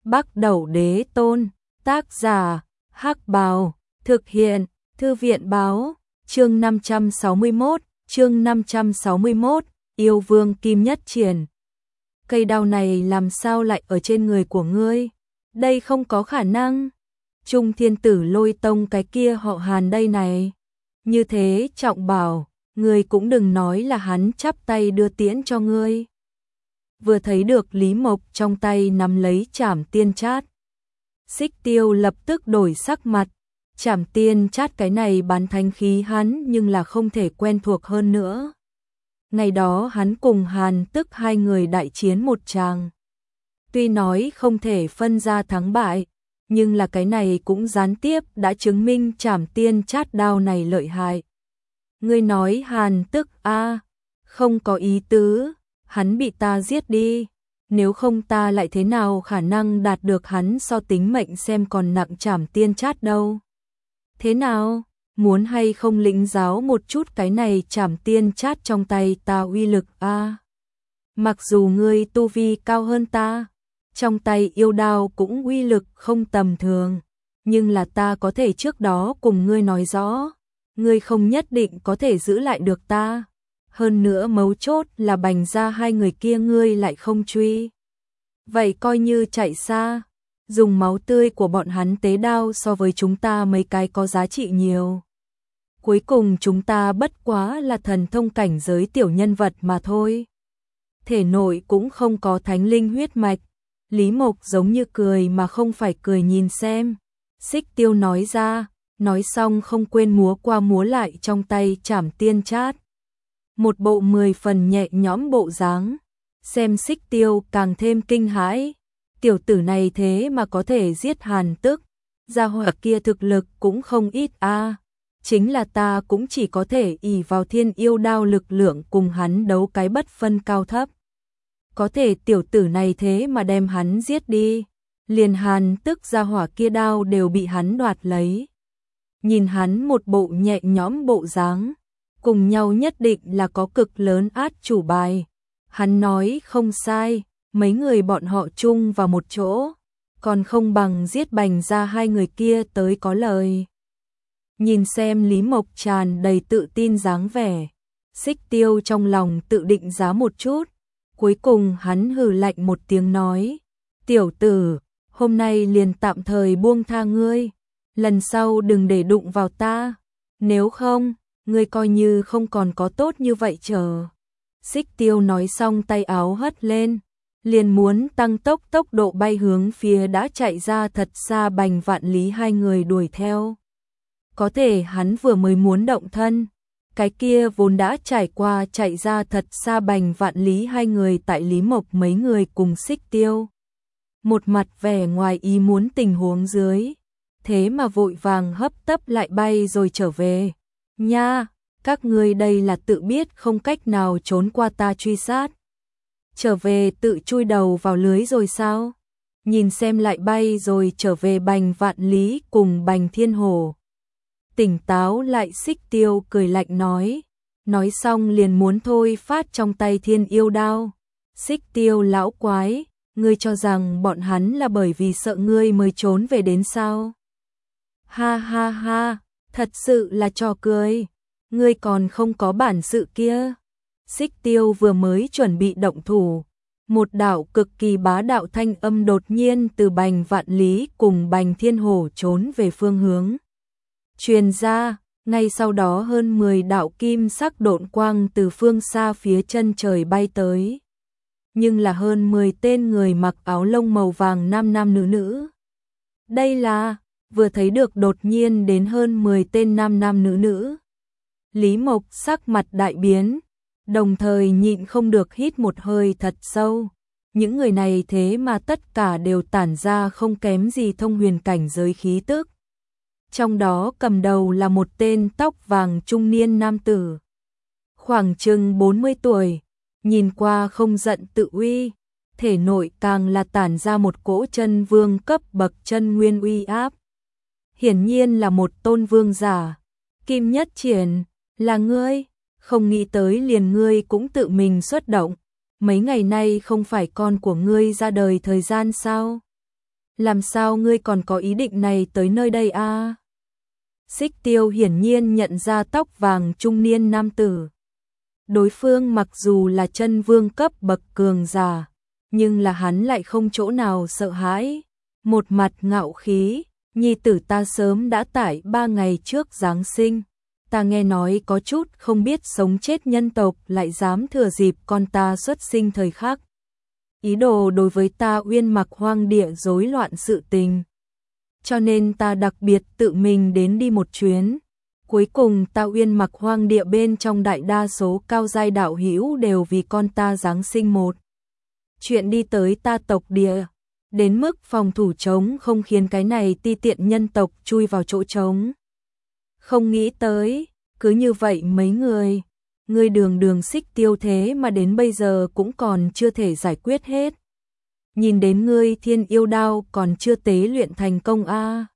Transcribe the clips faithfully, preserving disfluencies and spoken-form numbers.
Bắc Đẩu Đế Tôn, tác giả, Hắc Bào, thực hiện, Thư viện báo, chương năm trăm sáu mươi mốt, chương năm trăm sáu mươi mốt, yêu vương Kim Nhất Triển. Cây đao này làm sao lại ở trên người của ngươi? Đây không có khả năng. Trung Thiên Tử Lôi Tông cái kia họ Hàn đây này. Như thế trọng bảo, ngươi cũng đừng nói là hắn chắp tay đưa tiễn cho ngươi. Vừa thấy được Lý Mộc trong tay nắm lấy Trảm Tiên Chát, Xích Tiêu lập tức đổi sắc mặt. Trảm Tiên Chát cái này bán thánh khí hắn nhưng là không thể quen thuộc hơn nữa. Ngày đó hắn cùng Hàn Tức hai người đại chiến một tràng. Tuy nói không thể phân ra thắng bại, nhưng là cái này cũng gián tiếp đã chứng minh Trảm Tiên Chát đao này lợi hại. Ngươi nói Hàn Tức a, không có ý tứ, hắn bị ta giết đi, nếu không ta lại thế nào khả năng đạt được hắn so tính mệnh xem còn nặng Trảm Tiên Chát đâu. Thế nào, muốn hay không lĩnh giáo một chút cái này Trảm Tiên Chát trong tay ta uy lực a? Mặc dù ngươi tu vi cao hơn ta, trong tay yêu đao cũng uy lực không tầm thường, nhưng là ta có thể trước đó cùng ngươi nói rõ, ngươi không nhất định có thể giữ lại được ta. Hơn nữa mấu chốt là Bành ra hai người kia ngươi lại không truy. Vậy coi như chạy xa, dùng máu tươi của bọn hắn tế đao so với chúng ta mấy cái có giá trị nhiều. Cuối cùng chúng ta bất quá là thần thông cảnh giới tiểu nhân vật mà thôi. Thể nội cũng không có thánh linh huyết mạch. Lý Mộc giống như cười mà không phải cười nhìn xem. Xích Tiêu nói ra, nói xong không quên múa qua múa lại trong tay Trảm Tiên Chát. Một bộ mười phần nhẹ nhõm bộ dáng, xem Xích Tiêu càng thêm kinh hãi. Tiểu tử này thế mà có thể giết Hàn Tức, gia hỏa kia thực lực cũng không ít a. Chính là ta cũng chỉ có thể ỷ vào thiên yêu đao lực lượng cùng hắn đấu cái bất phân cao thấp. Có thể tiểu tử này thế mà đem hắn giết đi, liền Hàn Tức gia hỏa kia đao đều bị hắn đoạt lấy. Nhìn hắn một bộ nhẹ nhõm bộ dáng, cùng nhau nhất định là có cực lớn át chủ bài. Hắn nói không sai, mấy người bọn họ chung vào một chỗ, còn không bằng giết Bành ra hai người kia tới có lời. Nhìn xem Lý Mộc tràn đầy tự tin dáng vẻ, Xích Tiêu trong lòng tự định giá một chút, cuối cùng hắn hừ lạnh một tiếng nói, tiểu tử, hôm nay liền tạm thời buông tha ngươi, lần sau đừng để đụng vào ta, nếu không, ngươi coi như không còn có tốt như vậy chờ. Xích Tiêu nói xong tay áo hất lên, liền muốn tăng tốc tốc độ bay hướng phía đã chạy ra thật xa Bành Vạn Lý hai người đuổi theo. Có thể hắn vừa mới muốn động thân, cái kia vốn đã trải qua chạy ra thật xa Bành Vạn Lý hai người tại Lý Mộc mấy người cùng Xích Tiêu. Một mặt vẻ ngoài ý muốn tình huống dưới, thế mà vội vàng hấp tấp lại bay rồi trở về. Nha, các ngươi đây là tự biết không cách nào trốn qua ta truy sát. Trở về tự chui đầu vào lưới rồi sao? Nhìn xem lại bay rồi trở về Bành Vạn Lý cùng Bành Thiên Hổ. Tỉnh táo lại Xích Tiêu cười lạnh nói. Nói xong liền muốn thôi phát trong tay thiên yêu đao. Xích Tiêu lão quái, ngươi cho rằng bọn hắn là bởi vì sợ ngươi mới trốn về đến sao? Ha ha ha, thật sự là trò cười. Ngươi còn không có bản sự kia. Xích Tiêu vừa mới chuẩn bị động thủ, một đạo cực kỳ bá đạo thanh âm đột nhiên từ Bành Vạn Lý cùng Bành Thiên Hổ trốn về phương hướng truyền ra, ngay sau đó hơn mười đạo kim sắc độn quang từ phương xa phía chân trời bay tới. Nhưng là hơn mười tên người mặc áo lông màu vàng nam nam nữ nữ. Đây là, vừa thấy được đột nhiên đến hơn mười tên nam nam nữ nữ. Lý Mộc sắc mặt đại biến, đồng thời nhịn không được hít một hơi thật sâu. Những người này thế mà tất cả đều tản ra không kém gì thông huyền cảnh giới khí tức. Trong đó cầm đầu là một tên tóc vàng trung niên nam tử, khoảng chừng bốn mươi tuổi, nhìn qua không giận tự uy, thể nội càng là tản ra một cỗ chân vương cấp bậc chân nguyên uy áp. Hiển nhiên là một tôn vương giả. Kim Nhất Triển, là ngươi? Không nghĩ tới liền ngươi cũng tự mình xuất động. Mấy ngày nay không phải con của ngươi ra đời thời gian sao? Làm sao ngươi còn có ý định này tới nơi đây a? À? Xích Tiêu hiển nhiên nhận ra tóc vàng trung niên nam tử. Đối phương mặc dù là chân vương cấp bậc cường giả, nhưng là hắn lại không chỗ nào sợ hãi. Một mặt ngạo khí, nhi tử ta sớm đã tải ba ngày trước Giáng sinh. Ta nghe nói có chút không biết sống chết nhân tộc lại dám thừa dịp con ta xuất sinh thời khắc. Ý đồ đối với ta Uyên Mặc hoang địa rối loạn sự tình. Cho nên ta đặc biệt tự mình đến đi một chuyến. Cuối cùng ta Uyên Mặc hoang địa bên trong đại đa số cao giai đạo hữu đều vì con ta Giáng sinh một chuyện đi tới ta tộc địa. Đến mức phòng thủ trống không khiến cái này ti tiện nhân tộc chui vào chỗ trống. Không nghĩ tới, cứ như vậy mấy người, ngươi đường đường Xích Tiêu thế mà đến bây giờ cũng còn chưa thể giải quyết hết. Nhìn đến ngươi thiên yêu đao còn chưa tế luyện thành công a. À.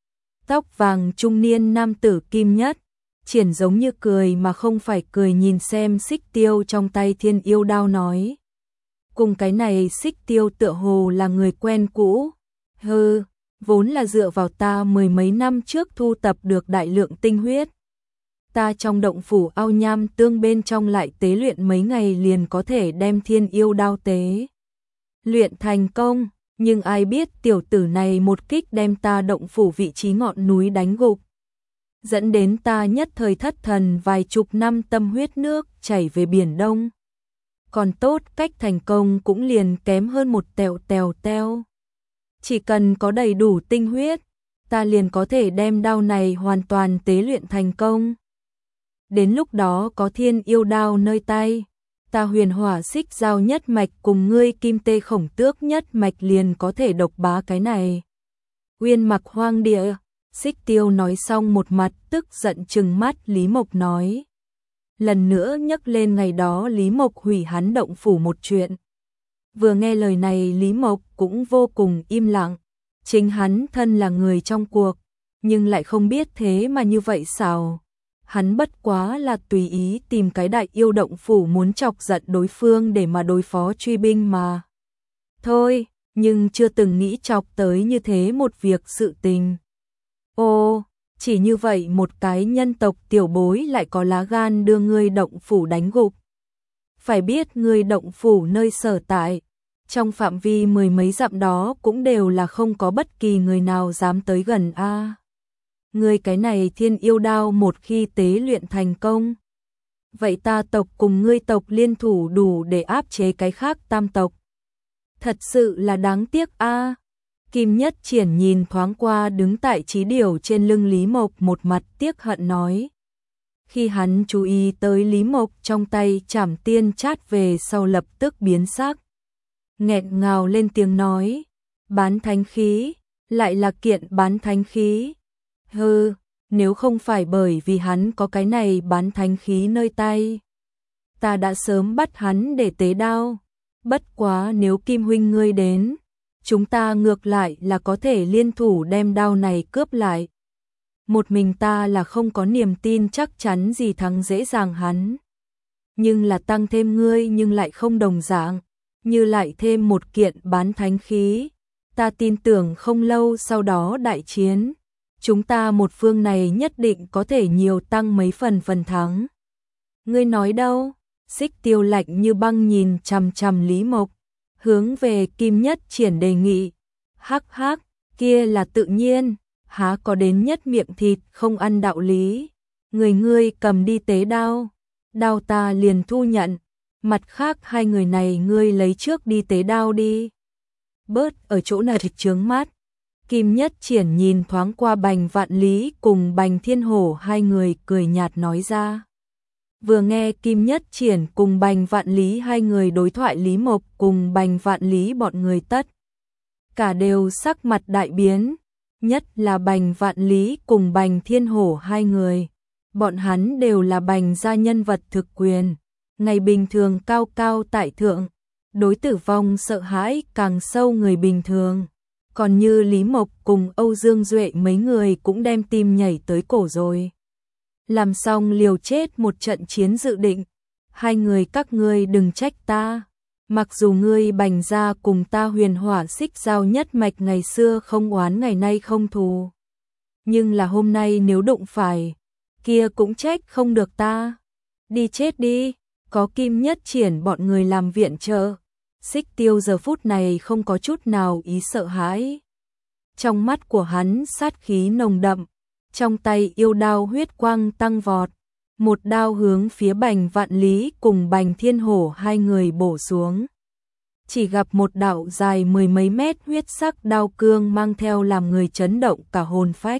Tóc vàng trung niên nam tử Kim Nhất, triển giống như cười mà không phải cười nhìn xem Xích Tiêu trong tay thiên yêu đao nói. Cùng cái này Xích Tiêu tựa hồ là người quen cũ. Hừ, vốn là dựa vào ta mười mấy năm trước thu tập được đại lượng tinh huyết. Ta trong động phủ ao nham tương bên trong lại tế luyện mấy ngày liền có thể đem thiên yêu đao tế luyện thành công, nhưng ai biết tiểu tử này một kích đem ta động phủ vị trí ngọn núi đánh gục. Dẫn đến ta nhất thời thất thần vài chục năm tâm huyết nước chảy về Biển Đông. Còn tốt cách thành công cũng liền kém hơn một tèo tèo teo. Chỉ cần có đầy đủ tinh huyết, ta liền có thể đem đao này hoàn toàn tế luyện thành công. Đến lúc đó có thiên yêu đao nơi tay, ta huyền hỏa xích giao nhất mạch cùng ngươi kim tê khổng tước nhất mạch liền có thể độc bá cái này. Uyên Mặc hoang địa, Xích Tiêu nói xong một mặt tức giận trừng mắt Lý Mộc nói. Lần nữa nhắc lên ngày đó Lý Mộc hủy hắn động phủ một chuyện. Vừa nghe lời này Lý Mộc cũng vô cùng im lặng. Chính hắn thân là người trong cuộc, nhưng lại không biết thế mà như vậy sao. Hắn bất quá là tùy ý tìm cái đại yêu động phủ muốn chọc giận đối phương để mà đối phó truy binh mà. Thôi, nhưng chưa từng nghĩ chọc tới như thế một việc sự tình. Ô, chỉ như vậy một cái nhân tộc tiểu bối lại có lá gan đưa ngươi động phủ đánh gục. Phải biết ngươi động phủ nơi sở tại, trong phạm vi mười mấy dặm đó cũng đều là không có bất kỳ người nào dám tới gần a. À. Ngươi cái này thiên yêu đao một khi tế luyện thành công, vậy ta tộc cùng ngươi tộc liên thủ đủ để áp chế cái khác tam tộc. Thật sự là đáng tiếc a. À. Kim Nhất Triển nhìn thoáng qua đứng tại trí điểu trên lưng Lý Mộc một mặt tiếc hận nói. Khi hắn chú ý tới Lý Mộc trong tay trảm tiên chát về sau lập tức biến sắc. Nghẹn ngào lên tiếng nói, bán thánh khí, lại là kiện bán thánh khí. Hừ, nếu không phải bởi vì hắn có cái này bán thánh khí nơi tay, ta đã sớm bắt hắn để tế đao. Bất quá nếu Kim huynh ngươi đến, chúng ta ngược lại là có thể liên thủ đem đao này cướp lại. Một mình ta là không có niềm tin chắc chắn gì thắng dễ dàng hắn. Nhưng là tăng thêm ngươi nhưng lại không đồng dạng, như lại thêm một kiện bán thánh khí. Ta tin tưởng không lâu sau đó đại chiến, chúng ta một phương này nhất định có thể nhiều tăng mấy phần phần thắng. Ngươi nói đâu? Xích Tiêu lạnh như băng nhìn chằm chằm Lý Mộc, hướng về Kim Nhất Triển đề nghị. Hắc hắc, kia là tự nhiên, há có đến nhất miệng thịt không ăn đạo lý. Người ngươi cầm đi tế đao, đao ta liền thu nhận, mặt khác hai người này ngươi lấy trước đi tế đao đi. Bớt ở chỗ này chướng mắt. Kim Nhất Triển nhìn thoáng qua Bành Vạn Lý cùng Bành Thiên Hổ hai người cười nhạt nói ra. Vừa nghe Kim Nhất Triển cùng Bành Vạn Lý hai người đối thoại Lý Mộc cùng Bành Vạn Lý bọn người tất cả đều sắc mặt đại biến, nhất là Bành Vạn Lý cùng Bành Thiên Hổ hai người. Bọn hắn đều là Bành gia nhân vật thực quyền, ngày bình thường cao cao tại thượng, đối tử vong sợ hãi càng sâu người bình thường. Còn như Lý Mộc cùng Âu Dương Duệ mấy người cũng đem tim nhảy tới cổ rồi. Làm xong liều chết một trận chiến dự định, hai người các ngươi đừng trách ta. Mặc dù ngươi Bành gia cùng ta Huyền Hỏa Xích Giao nhất mạch ngày xưa không oán ngày nay không thù, nhưng là hôm nay nếu đụng phải, kia cũng trách không được ta. Đi chết đi, có Kim Nhất Triển bọn người làm viện trợ. Xích Tiêu giờ phút này không có chút nào ý sợ hãi. Trong mắt của hắn sát khí nồng đậm, trong tay yêu đao huyết quang tăng vọt, một đao hướng phía Bành Vạn Lý cùng Bành Thiên Hổ hai người bổ xuống. Chỉ gặp một đạo dài mười mấy mét huyết sắc đao cương mang theo làm người chấn động cả hồn phách.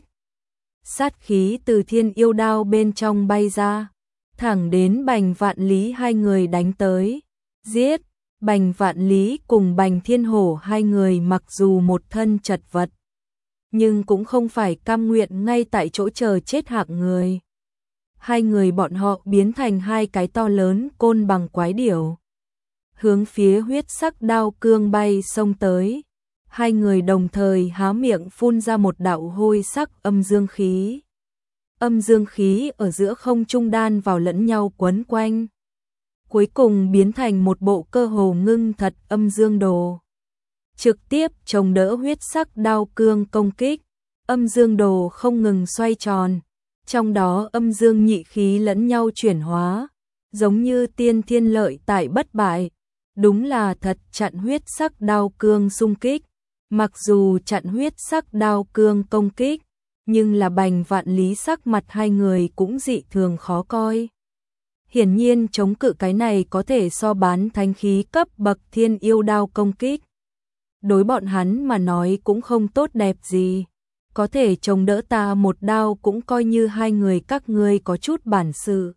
Sát khí từ thiên yêu đao bên trong bay ra, thẳng đến Bành Vạn Lý hai người đánh tới. Giết! Bành Vạn Lý cùng Bành Thiên Hổ hai người mặc dù một thân chật vật, nhưng cũng không phải cam nguyện ngay tại chỗ chờ chết hạng người. Hai người bọn họ biến thành hai cái to lớn côn bằng quái điểu, hướng phía huyết sắc đao cương bay xông tới. Hai người đồng thời há miệng phun ra một đạo hôi sắc âm dương khí. Âm dương khí ở giữa không trung đan vào lẫn nhau quấn quanh, cuối cùng biến thành một bộ cơ hồ ngưng thật âm dương đồ, trực tiếp chống đỡ huyết sắc đao cương công kích. Âm dương đồ không ngừng xoay tròn, trong đó âm dương nhị khí lẫn nhau chuyển hóa, giống như tiên thiên lợi tại bất bại, đúng là thật chặn huyết sắc đao cương xung kích. Mặc dù chặn huyết sắc đao cương công kích, nhưng là Bành Vạn Lý sắc mặt hai người cũng dị thường khó coi. Hiển nhiên chống cự cái này có thể so bán thánh khí cấp bậc thiên yêu đao công kích, đối bọn hắn mà nói cũng không tốt đẹp gì. Có thể chống đỡ ta một đao cũng coi như hai người các ngươi có chút bản sự.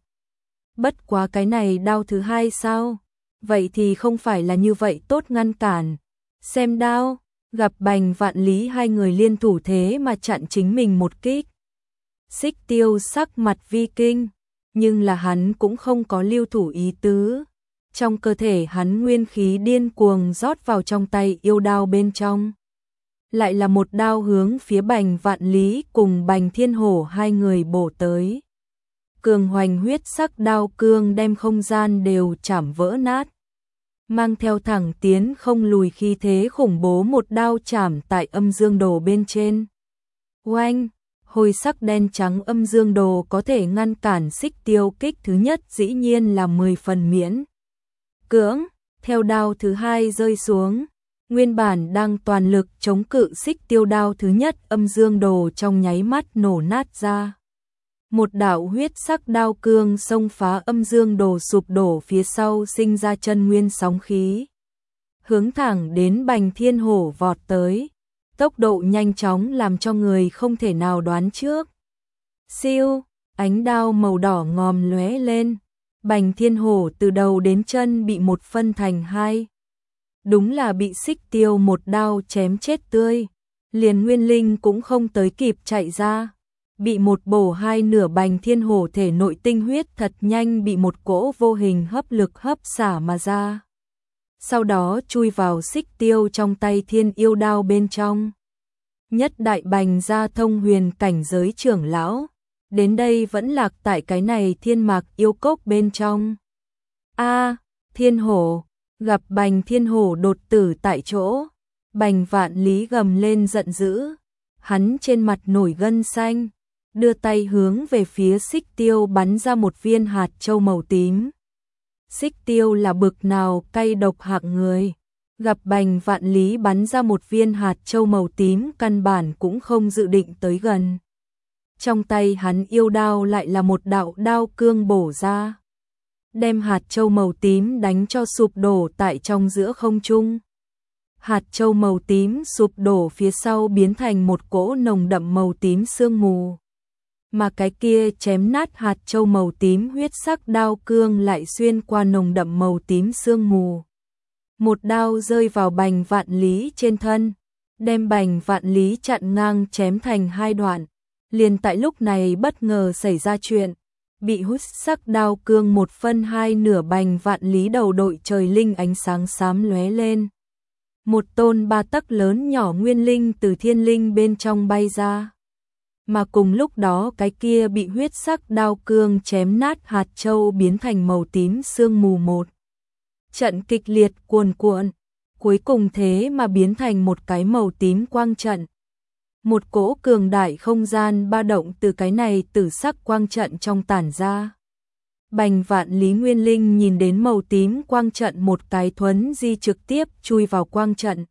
Bất quá cái này đao thứ hai sao? Vậy thì không phải là như vậy tốt ngăn cản. Xem đao, gặp Bành Vạn Lý hai người liên thủ thế mà chặn chính mình một kích. Xích Tiêu sắc mặt vi kinh, nhưng là hắn cũng không có lưu thủ ý tứ. Trong cơ thể hắn nguyên khí điên cuồng rót vào trong tay yêu đao bên trong. Lại là một đao hướng phía Bành Vạn Lý cùng Bành Thiên Hổ hai người bổ tới. Cường hoành huyết sắc đao cương đem không gian đều chảm vỡ nát, mang theo thẳng tiến không lùi khí thế khủng bố, một đao chảm tại âm dương đồ bên trên. Oanh! Hồi sắc đen trắng âm dương đồ có thể ngăn cản Xích Tiêu kích thứ nhất dĩ nhiên là mười phần miễn cưỡng. Theo đao thứ hai rơi xuống, nguyên bản đang toàn lực chống cự Xích Tiêu đao thứ nhất âm dương đồ trong nháy mắt nổ nát ra. Một đạo huyết sắc đao cương xông phá âm dương đồ sụp đổ phía sau, sinh ra chân nguyên sóng khí, hướng thẳng đến Bành Thiên Hổ vọt tới. Tốc độ nhanh chóng làm cho người không thể nào đoán trước. Siêu, ánh đao màu đỏ ngòm lóe lên, Bành Thiên Hổ từ đầu đến chân bị một phân thành hai. Đúng là bị Xích Tiêu một đao chém chết tươi, liền nguyên linh cũng không tới kịp chạy ra. Bị một bổ hai nửa, Bành Thiên Hổ thể nội tinh huyết thật nhanh bị một cỗ vô hình hấp lực hấp xả mà ra. Sau đó chui vào Xích Tiêu trong tay thiên yêu đao bên trong. Nhất đại Bành gia thông huyền cảnh giới trưởng lão, đến đây vẫn lạc tại cái này thiên mạc yêu cốc bên trong. A, Thiên Hổ, gặp Bành Thiên Hổ đột tử tại chỗ, Bành Vạn Lý gầm lên giận dữ, hắn trên mặt nổi gân xanh, đưa tay hướng về phía Xích Tiêu bắn ra một viên hạt châu màu tím. Xích Tiêu là bực nào cay độc hạng người, gặp Bành Vạn Lý bắn ra một viên hạt châu màu tím căn bản cũng không dự định tới gần. Trong tay hắn yêu đao lại là một đạo đao cương bổ ra, đem hạt châu màu tím đánh cho sụp đổ tại trong giữa không trung. Hạt châu màu tím sụp đổ phía sau biến thành một cỗ nồng đậm màu tím sương mù. Mà cái kia chém nát hạt châu màu tím huyết sắc đao cương lại xuyên qua nồng đậm màu tím sương mù. Một đao rơi vào Bành Vạn Lý trên thân, đem Bành Vạn Lý chặn ngang chém thành hai đoạn. Liền tại lúc này bất ngờ xảy ra chuyện, bị hút sắc đao cương một phân hai nửa, Bành Vạn Lý đầu đội trời linh ánh sáng xám lóe lên. Một tôn ba tấc lớn nhỏ nguyên linh từ thiên linh bên trong bay ra. Mà cùng lúc đó cái kia bị huyết sắc đao cương chém nát hạt châu biến thành màu tím sương mù một trận kịch liệt cuồn cuộn, cuối cùng thế mà biến thành một cái màu tím quang trận. Một cỗ cường đại không gian ba động từ cái này tử sắc quang trận trong tản ra. Bành Vạn Lý Nguyên Linh nhìn đến màu tím quang trận, một cái thuấn di trực tiếp chui vào quang trận.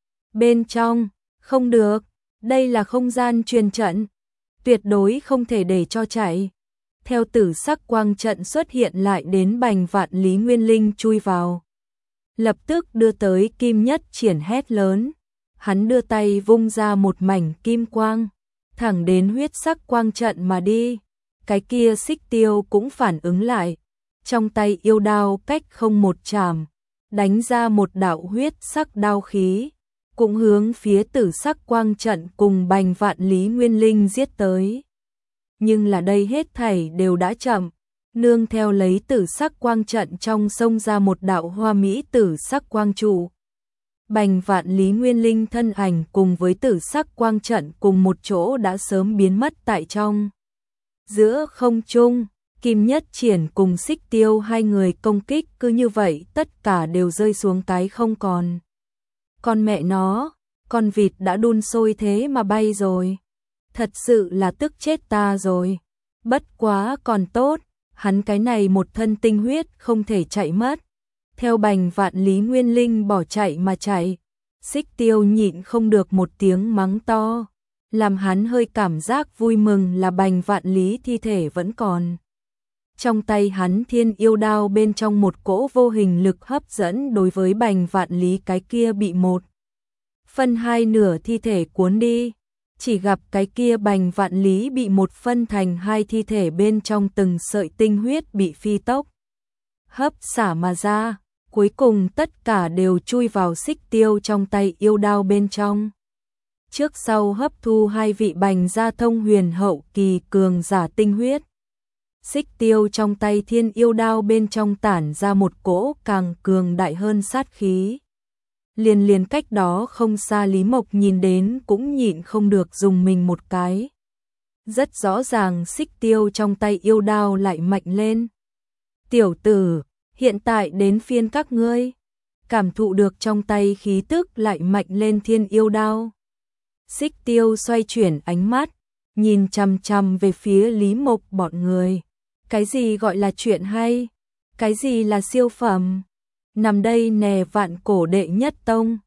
Bên trong, không được, đây là không gian truyền trận, tuyệt đối không thể để cho chạy. Theo tử sắc quang trận xuất hiện lại đến Bành Vạn Lý Nguyên Linh chui vào. Lập tức đưa tới Kim Nhất Triển hét lớn. Hắn đưa tay vung ra một mảnh kim quang, thẳng đến huyết sắc quang trận mà đi. Cái kia Xích Tiêu cũng phản ứng lại, trong tay yêu đao cách không một chạm, đánh ra một đạo huyết sắc đao khí, cũng hướng phía tử sắc quang trận cùng Bành Vạn Lý Nguyên Linh giết tới. Nhưng là đây hết thảy đều đã chậm, nương theo lấy tử sắc quang trận trong sông ra một đạo hoa mỹ tử sắc quang trụ. Bành Vạn Lý Nguyên Linh thân ảnh cùng với tử sắc quang trận cùng một chỗ đã sớm biến mất tại trong. Giữa không trung, Kim Nhất Triển cùng Xích Tiêu hai người công kích cứ như vậy tất cả đều rơi xuống cái không còn. Con mẹ nó, con vịt đã đun sôi thế mà bay rồi. Thật sự là tức chết ta rồi. Bất quá còn tốt, hắn cái này một thân tinh huyết không thể chạy mất. Theo Bành Vạn Lý Nguyên Linh bỏ chạy mà chạy, Xích Tiêu nhịn không được một tiếng mắng to. Làm hắn hơi cảm giác vui mừng là Bành Vạn Lý thi thể vẫn còn. Trong tay hắn thiên yêu đao bên trong một cỗ vô hình lực hấp dẫn đối với Bành Vạn Lý cái kia bị một phân hai nửa thi thể cuốn đi. Chỉ gặp cái kia Bành Vạn Lý bị một phân thành hai thi thể bên trong từng sợi tinh huyết bị phi tốc hấp xả mà ra, cuối cùng tất cả đều chui vào Xích Tiêu trong tay yêu đao bên trong. Trước sau hấp thu hai vị Bành gia thông huyền hậu kỳ cường giả tinh huyết. Xích Tiêu trong tay thiên yêu đao bên trong tản ra một cỗ càng cường đại hơn sát khí. Liền liền cách đó không xa Lý Mộc nhìn đến cũng nhịn không được dùng mình một cái. Rất rõ ràng Xích Tiêu trong tay yêu đao lại mạnh lên. Tiểu tử, hiện tại đến phiên các ngươi. Cảm thụ được trong tay khí tức lại mạnh lên thiên yêu đao. Xích Tiêu xoay chuyển ánh mắt, nhìn chằm chằm về phía Lý Mộc bọn người. Cái gì gọi là chuyện hay? Cái gì là siêu phẩm? Nằm đây nè vạn cổ đệ nhất tông.